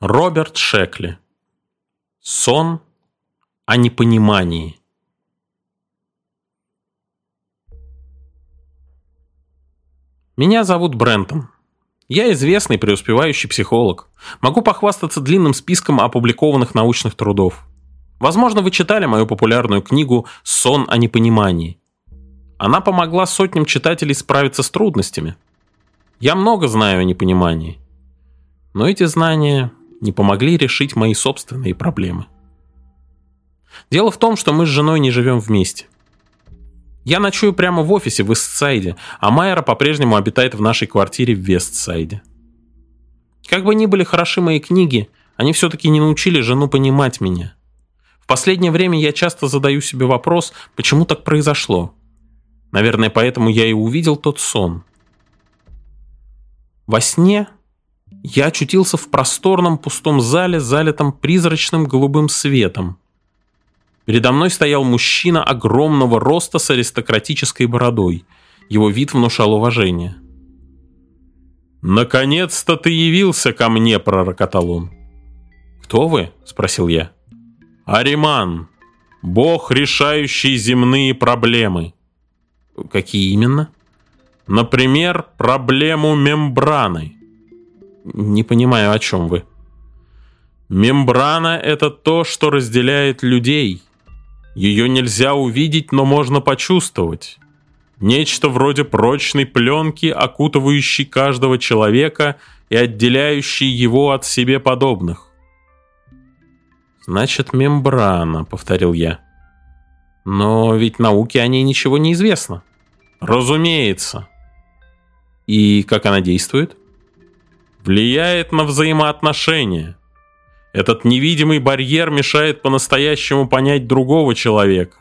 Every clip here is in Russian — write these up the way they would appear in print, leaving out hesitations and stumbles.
Роберт Шекли. Сон о непонимании. Меня зовут Брентон. Я известный преуспевающий психолог. Могу похвастаться длинным списком опубликованных научных трудов. Возможно, вы читали мою популярную книгу «Сон о непонимании». Она помогла сотням читателей справиться с трудностями. Я много знаю о непонимании. Но эти знания не помогли решить мои собственные проблемы. Дело в том, что мы с женой не живем вместе. Я ночую прямо в офисе в Истсайде, а Майра по-прежнему обитает в нашей квартире в Вестсайде. Как бы ни были хороши мои книги, они все-таки не научили жену понимать меня. В последнее время я часто задаю себе вопрос, почему так произошло. Наверное, поэтому я и увидел тот сон. Во сне я очутился в просторном пустом зале, залитом призрачным голубым светом. Передо мной стоял мужчина огромного роста с аристократической бородой. Его вид внушал уважение. «Наконец-то ты явился ко мне!» – пророкотал он. «Кто вы?» – спросил я. «Ариман, бог, решающий земные проблемы». «Какие именно?» «Например, проблему мембраны». «Не понимаю, о чем вы». «Мембрана – это то, что разделяет людей. Ее нельзя увидеть, но можно почувствовать. Нечто вроде прочной пленки, окутывающей каждого человека и отделяющей его от себе подобных». «Значит, мембрана», – повторил я. «Но ведь науке о ней ничего не известно». «Разумеется». «И как она действует?» «Влияет на взаимоотношения. Этот невидимый барьер мешает по-настоящему понять другого человека».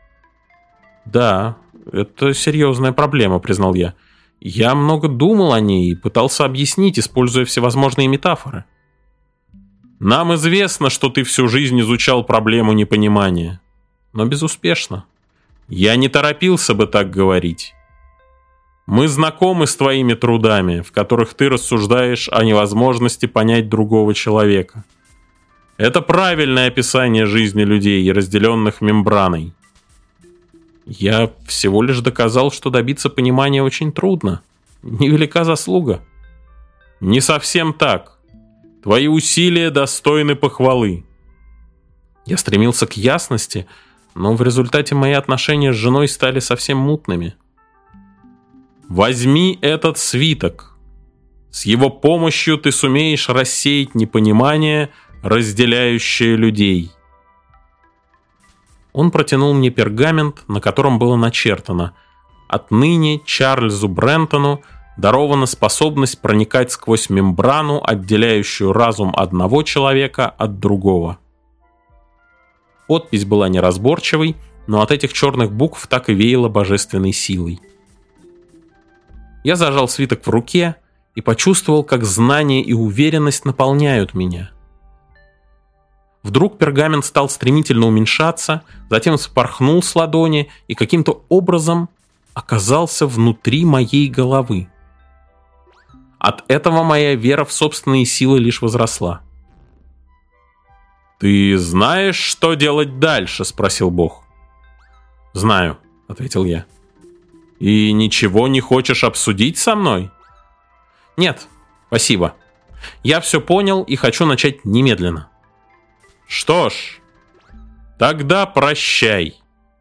«Да, это серьезная проблема», — признал я. «Я много думал о ней и пытался объяснить, используя всевозможные метафоры». «Нам известно, что ты всю жизнь изучал проблему непонимания, но безуспешно. Я не торопился бы так говорить. Мы знакомы с твоими трудами, в которых ты рассуждаешь о невозможности понять другого человека. Это правильное описание жизни людей, разделенных мембраной». «Я всего лишь доказал, что добиться понимания очень трудно. Невелика заслуга». «Не совсем так. Твои усилия достойны похвалы». Я стремился к ясности, но в результате мои отношения с женой стали совсем мутными. «Возьми этот свиток. С его помощью ты сумеешь рассеять непонимание, разделяющее людей». Он протянул мне пергамент, на котором было начертано: «Отныне Чарльзу Брентону дарована способность проникать сквозь мембрану, отделяющую разум одного человека от другого». Подпись была неразборчивой, но от этих черных букв так и веяло божественной силой. Я зажал свиток в руке и почувствовал, как знание и уверенность наполняют меня. Вдруг пергамент стал стремительно уменьшаться, затем вспорхнул с ладони и каким-то образом оказался внутри моей головы. От этого моя вера в собственные силы лишь возросла. «Ты знаешь, что делать дальше?» – спросил Бог. «Знаю», – ответил я. «И ничего не хочешь обсудить со мной?» «Нет, спасибо. Я все понял и хочу начать немедленно». «Что ж, тогда прощай».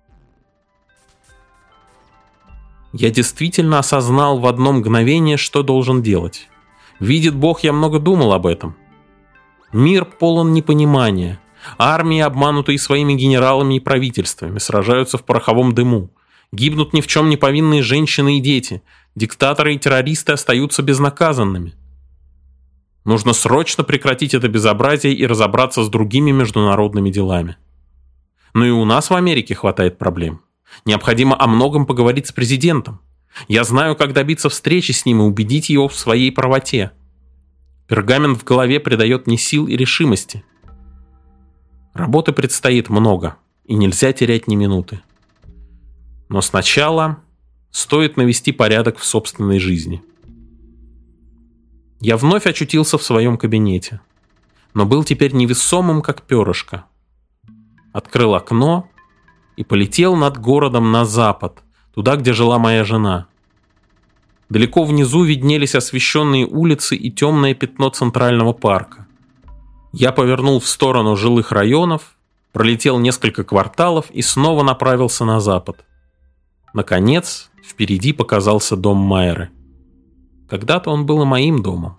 Я действительно осознал в одно мгновение, что должен делать. Видит Бог, я много думал об этом. Мир полон непонимания. Армии, обманутые своими генералами и правительствами, сражаются в пороховом дыму. Гибнут ни в чем не повинные женщины и дети. Диктаторы и террористы остаются безнаказанными. Нужно срочно прекратить это безобразие и разобраться с другими международными делами. Но и у нас в Америке хватает проблем. Необходимо о многом поговорить с президентом. Я знаю, как добиться встречи с ним и убедить его в своей правоте. Пергамент в голове придает мне сил и решимости. Работы предстоит много, и нельзя терять ни минуты. Но сначала стоит навести порядок в собственной жизни. Я вновь очутился в своем кабинете. но был теперь невесомым, как перышко. Открыл окно и полетел над городом на запад, туда, где жила моя жена. Далеко внизу виднелись освещенные улицы и темное пятно Центрального парка. Я повернул в сторону жилых районов, пролетел несколько кварталов и снова направился на запад. Наконец, впереди показался дом Майеры. Когда-то он был и моим домом.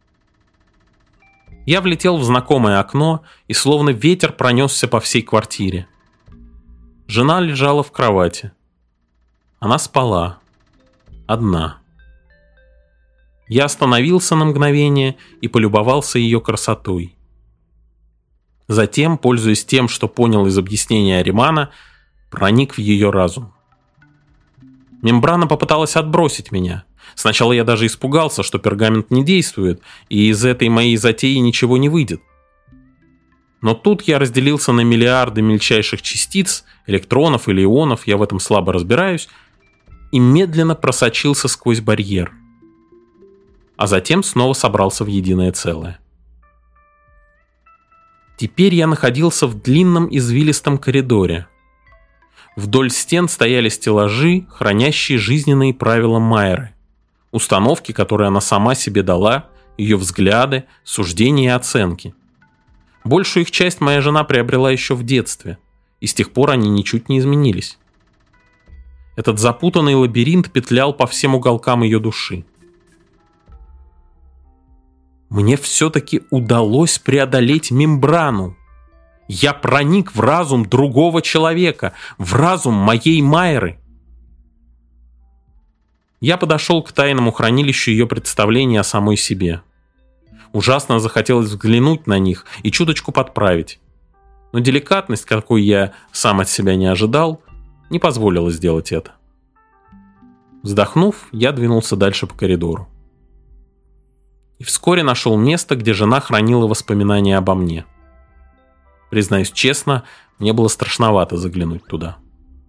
Я влетел в знакомое окно, и словно ветер пронесся по всей квартире. Жена лежала в кровати. Она спала. Одна. Я остановился на мгновение и полюбовался ее красотой. Затем, пользуясь тем, что понял из объяснения Аримана, проник в ее разум. Мембрана попыталась отбросить меня. Сначала я даже испугался, что пергамент не действует, и из этой моей затеи ничего не выйдет. Но тут я разделился на миллиарды мельчайших частиц, электронов или ионов, я в этом слабо разбираюсь, и медленно просочился сквозь барьер. А затем снова собрался в единое целое. Теперь я находился в длинном извилистом коридоре. Вдоль стен стояли стеллажи, хранящие жизненные правила Майеры. Установки, которые она сама себе дала, ее взгляды, суждения и оценки. Большую их часть моя жена приобрела еще в детстве, и с тех пор они ничуть не изменились. Этот запутанный лабиринт петлял по всем уголкам ее души. Мне все-таки удалось преодолеть мембрану. Я проник в разум другого человека, в разум моей Майеры. Я подошел к тайному хранилищу ее представлений о самой себе. Ужасно захотелось взглянуть на них и чуточку подправить. Но деликатность, какой я сам от себя не ожидал, не позволила сделать это. Вздохнув, я двинулся дальше по коридору. И вскоре нашел место, где жена хранила воспоминания обо мне. Признаюсь честно, мне было страшновато заглянуть туда.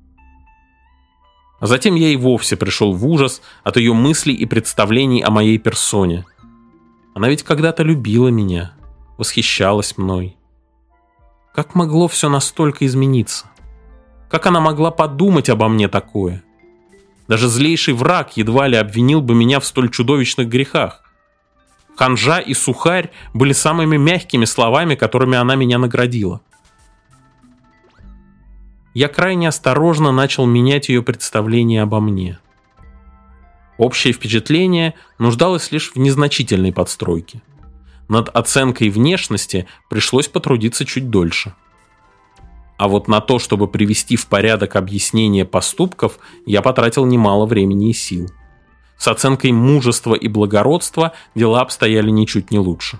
А затем я и вовсе пришел в ужас от ее мыслей и представлений о моей персоне. Она ведь когда-то любила меня, восхищалась мной. Как могло все настолько измениться? Как она могла подумать обо мне такое? Даже злейший враг едва ли обвинил бы меня в столь чудовищных грехах. Ханжа и сухарь были самыми мягкими словами, которыми она меня наградила. Я крайне осторожно начал менять ее представление обо мне. Общее впечатление нуждалось лишь в незначительной подстройке. Над оценкой внешности пришлось потрудиться чуть дольше. А вот на то, чтобы привести в порядок объяснение поступков, я потратил немало времени и сил. С оценкой мужества и благородства дела обстояли ничуть не лучше.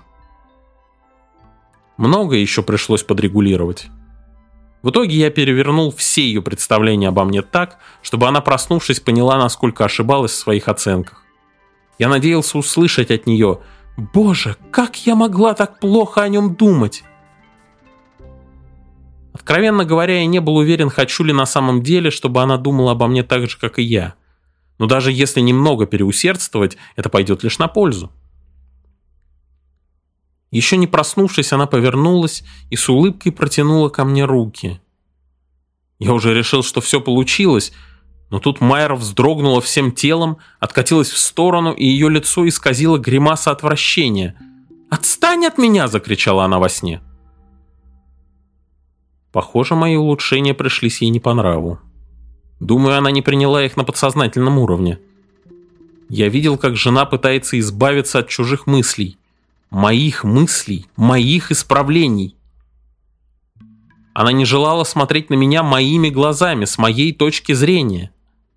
Многое еще пришлось подрегулировать. В итоге я перевернул все ее представления обо мне так, чтобы она, проснувшись, поняла, насколько ошибалась в своих оценках. Я надеялся услышать от нее: «Боже, как я могла так плохо о нем думать?» Откровенно говоря, я не был уверен, хочу ли на самом деле, чтобы она думала обо мне так же, как и я. Но даже если немного переусердствовать, это пойдет лишь на пользу. Еще не проснувшись, она повернулась и с улыбкой протянула ко мне руки. Я уже решил, что все получилось, но тут Майера вздрогнула всем телом, откатилась в сторону, и ее лицо исказило гримаса отвращения. «Отстань от меня!» – закричала она во сне. Похоже, мои улучшения пришлись ей не по нраву. Думаю, она не приняла их на подсознательном уровне. Я видел, как жена пытается избавиться от чужих мыслей. Моих мыслей, моих исправлений. Она не желала смотреть на меня моими глазами, с моей точки зрения.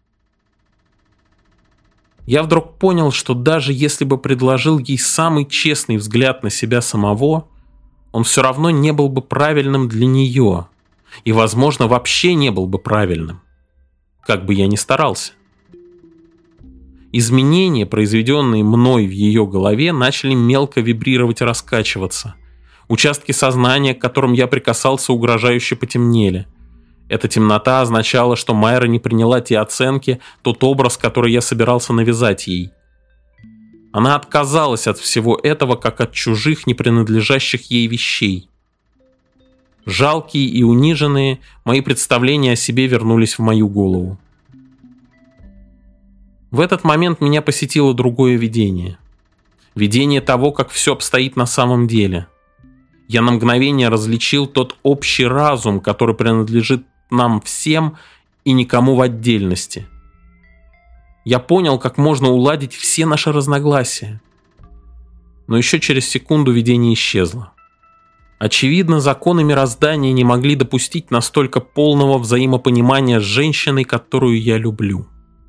Я вдруг понял, что даже если бы предложил ей самый честный взгляд на себя самого, он все равно не был бы правильным для нее. И, возможно, вообще не был бы правильным. Как бы я ни старался. Изменения, произведенные мной в ее голове, начали мелко вибрировать и раскачиваться. Участки сознания, к которым я прикасался, угрожающе потемнели. Эта темнота означала, что Майера не приняла те оценки, тот образ, который я собирался навязать ей. Она отказалась от всего этого, как от чужих, не принадлежащих ей вещей. Жалкие и униженные, мои представления о себе вернулись в мою голову. В этот момент меня посетило другое видение. Видение того, как все обстоит на самом деле. Я на мгновение различил тот общий разум, который принадлежит нам всем и никому в отдельности. Я понял, как можно уладить все наши разногласия. Но еще через секунду видение исчезло. Очевидно, законы мироздания не могли допустить настолько полного взаимопонимания с женщиной, которую я люблю.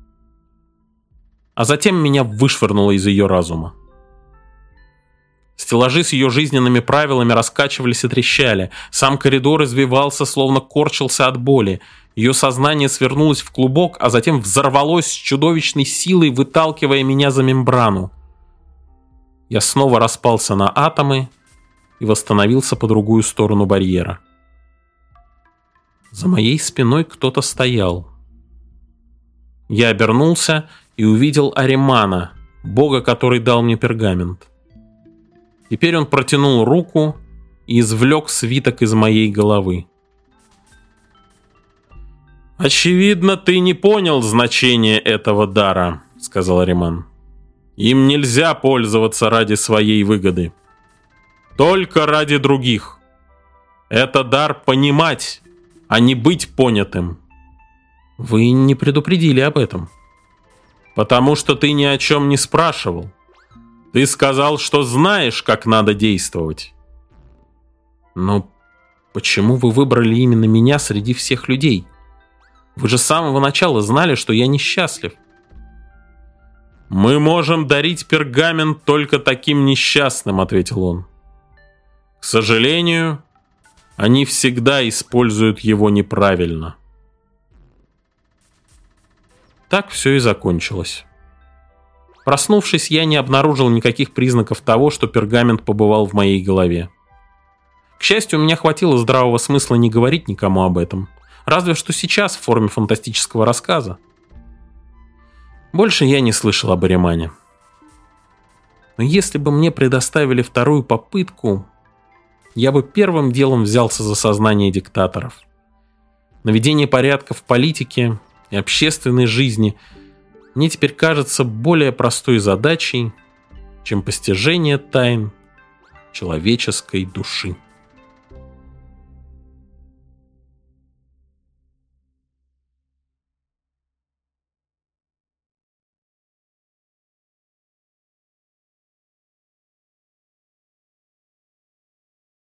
А затем меня вышвырнуло из ее разума. Стеллажи с ее жизненными правилами раскачивались и трещали. Сам коридор извивался, словно корчился от боли. Ее сознание свернулось в клубок, а затем взорвалось с чудовищной силой, выталкивая меня за мембрану. Я снова распался на атомы и восстановился по другую сторону барьера. За моей спиной кто-то стоял. Я обернулся и увидел Аримана, бога, который дал мне пергамент. Теперь он протянул руку и извлек свиток из моей головы. «Очевидно, ты не понял значения этого дара», — сказал Ариман. «Им нельзя пользоваться ради своей выгоды. Только ради других. Это дар понимать, а не быть понятым». «Вы не предупредили об этом». «Потому что ты ни о чем не спрашивал. Ты сказал, что знаешь, как надо действовать». «Но почему вы выбрали именно меня среди всех людей? Вы же с самого начала знали, что я несчастлив». «Мы можем дарить пергамент только таким несчастным», — ответил он. «К сожалению, они всегда используют его неправильно». Так все и закончилось. Проснувшись, я не обнаружил никаких признаков того, что пергамент побывал в моей голове. К счастью, у меня хватило здравого смысла не говорить никому об этом, разве что сейчас в форме фантастического рассказа. Больше я не слышал об Аримане. Но если бы мне предоставили вторую попытку, я бы первым делом взялся за сознание диктаторов. Наведение порядка в политике и общественной жизни мне теперь кажется более простой задачей, чем постижение тайн человеческой души.